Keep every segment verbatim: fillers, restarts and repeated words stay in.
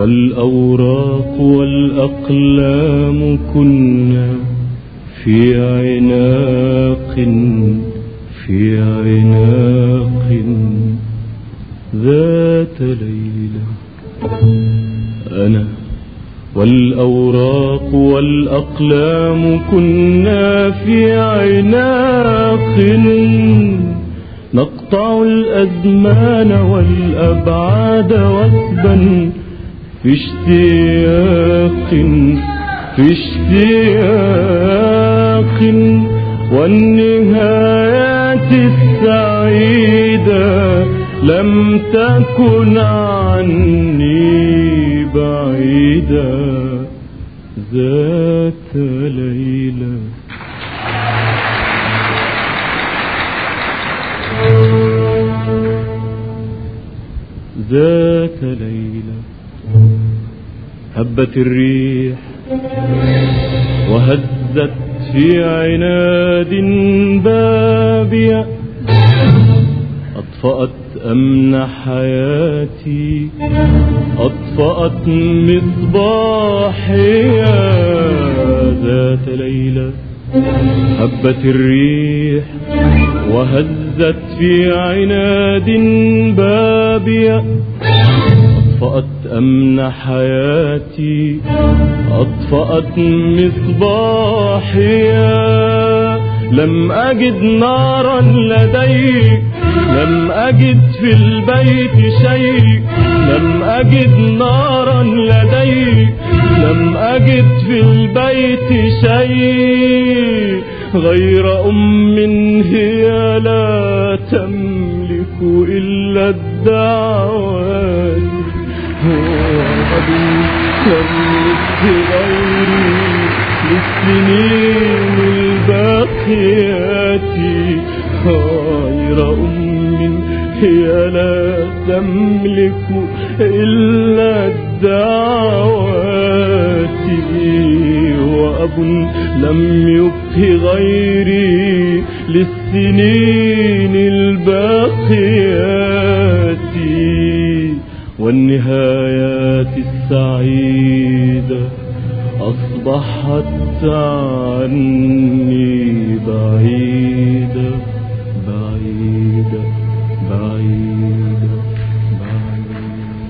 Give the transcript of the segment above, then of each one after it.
والأوراق والأقلام كنا في عناق في عناق ذات ليلة. أنا والأوراق والأقلام كنا في عناق نقطع الأزمان والأبعاد وثبا في اشتياق في اشتياق والنهايات السعيدة لم تكن عني بعيدة ذات ليلة. ذات ليلة هبت الريح وهزت في عناد بابي أطفأت أمن حياتي أطفأت مصباحي ذات ليلة. هبت الريح وهزت في عناد بابي أطفأت أمن حياتي أطفأت مصباحي. لم أجد نارا لديك لم أجد في البيت شيء لم أجد نارا لديك لم أجد في البيت شيء غير أم هي لا تملك إلا الدعوات وأبي تملك غيري للسنين الباقيات غير أم هي لا تملك إلا الدعوات وأب لم يبق غيري للسنين الباقيات والنهايات السعيدة أصبحت عني بعيدة بعيدة بعيدة بعيدة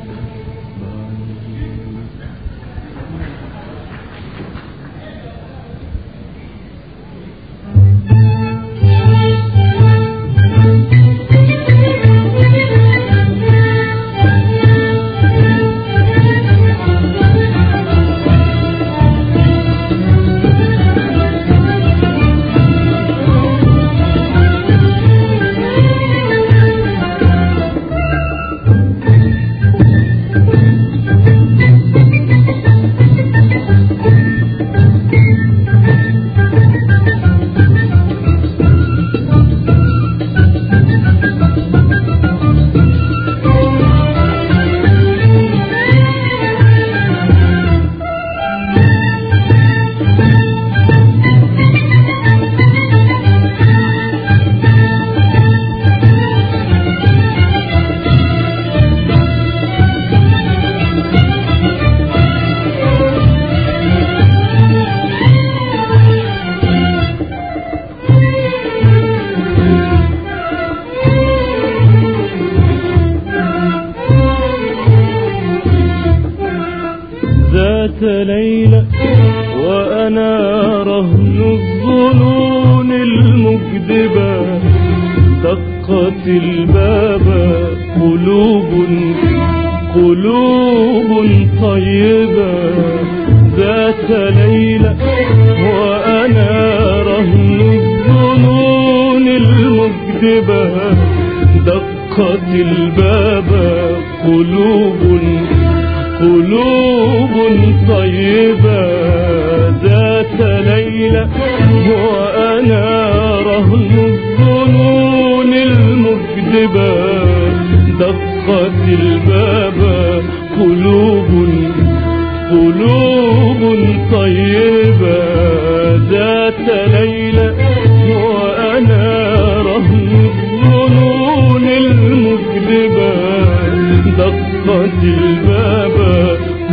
ليلة وأنا رهن الظنون المكذبة دقت الباب قلوب قلوب طيبة ذات ليلة وأنا رهن الظنون المكذبة دقت الباب قلوب قلوب طيبة ذات ليلة وأنا رهن الظنون المكذبة دقت الباب قلوب قلوب طيبة ذات ليلة وأنا رهن الظنون المكذبة دقت الباب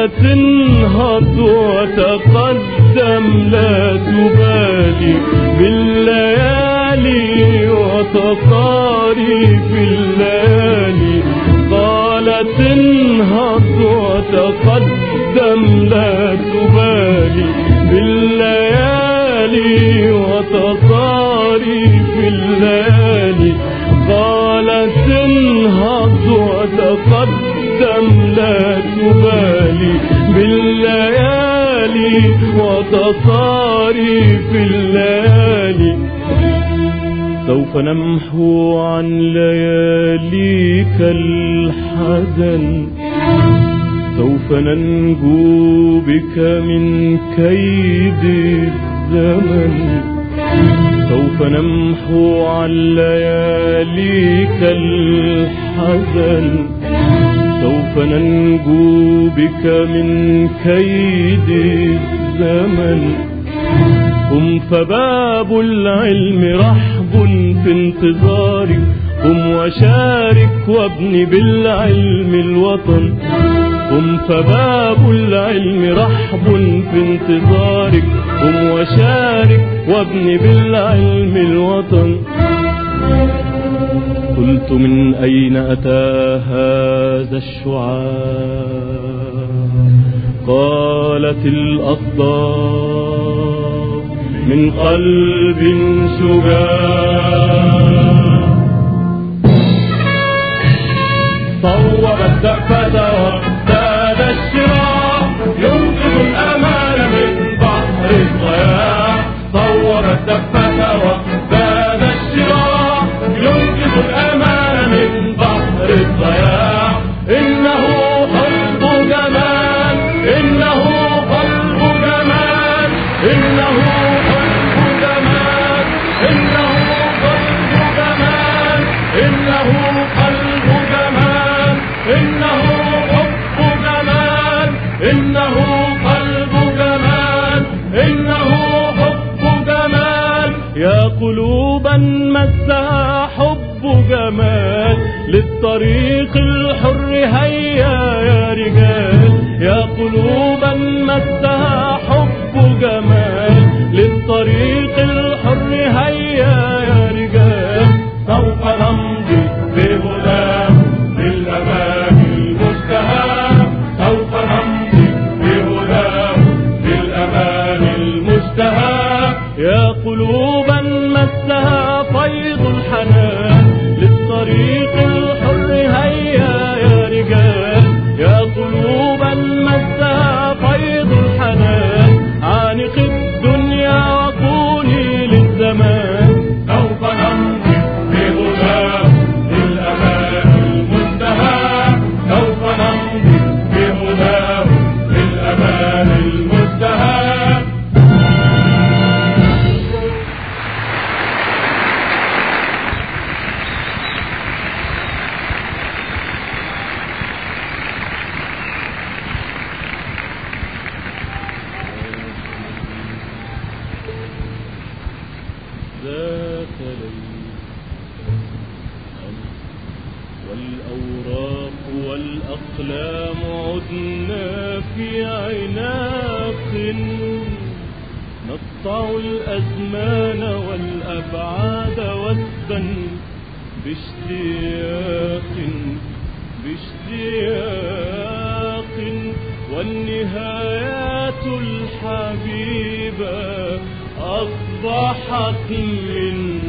تنهض وتقدم لا تبالي بالليالي وتطاري في الليالي. قالت انهض وتقدم لا تبالي بالليالي وتطاري في الليالي. قالت انهض وتقدم لا تبالي بالليالي وتطاري في الليالي. سوف نمحو عن لياليك الحزن، سوف ننجو بك من كيد الزمن. سوف نمحو عن لياليك الحزن، سوف ننجو بك من كيد الزمن. قم فباب العلم رحب في انتظارك، قم وشارك وابن بالعلم الوطن. قم فباب العلم رحب في انتظارك، قم وشارك وابن بالعلم الوطن. قلت من أين أتى هذا الشعاع؟ قالت الأصداء من قلب شجاع. صوب الدفة وازداد الشراع، ينقذ الأمان من بحر الضياع. صوب الدفة وازداد الشراع، ينقذ الأمان من بحر الضياع. إنه قلب جمال، إنه قلب جمال، إنه قلب جمال، إنه قلب جمال، إنه قلب جمال، إنه حب جمال، إنه قلب جمال، إنه حب جمال. يا قلوبا مسها حب جمال، للطريق الحر هيا يا رجال. يا قلوبا مسها حب جمال، للطريق الحر هيا يا رجال. سوف نمضي بهداه للأمان المشتهى، سوف نمضي بهداه للأمان المشتهى. يا قلوبا مسها فيض الحنان، للطريق الحر هيا يا رجال. يا قلوبا مسها فيض الحنان، عانق الدنيا وكوني للزمان. سوف نمضي بهداه للأمان المشتهى، سوف نمضي بهداه للأمان المشتهى. ذات ليل والأوراق والأقلام عدنا في عناق، نقطع الأزمان والأبعاد وثبا باشتياق باشتياق. والنهايات الحبيبة أصبحت من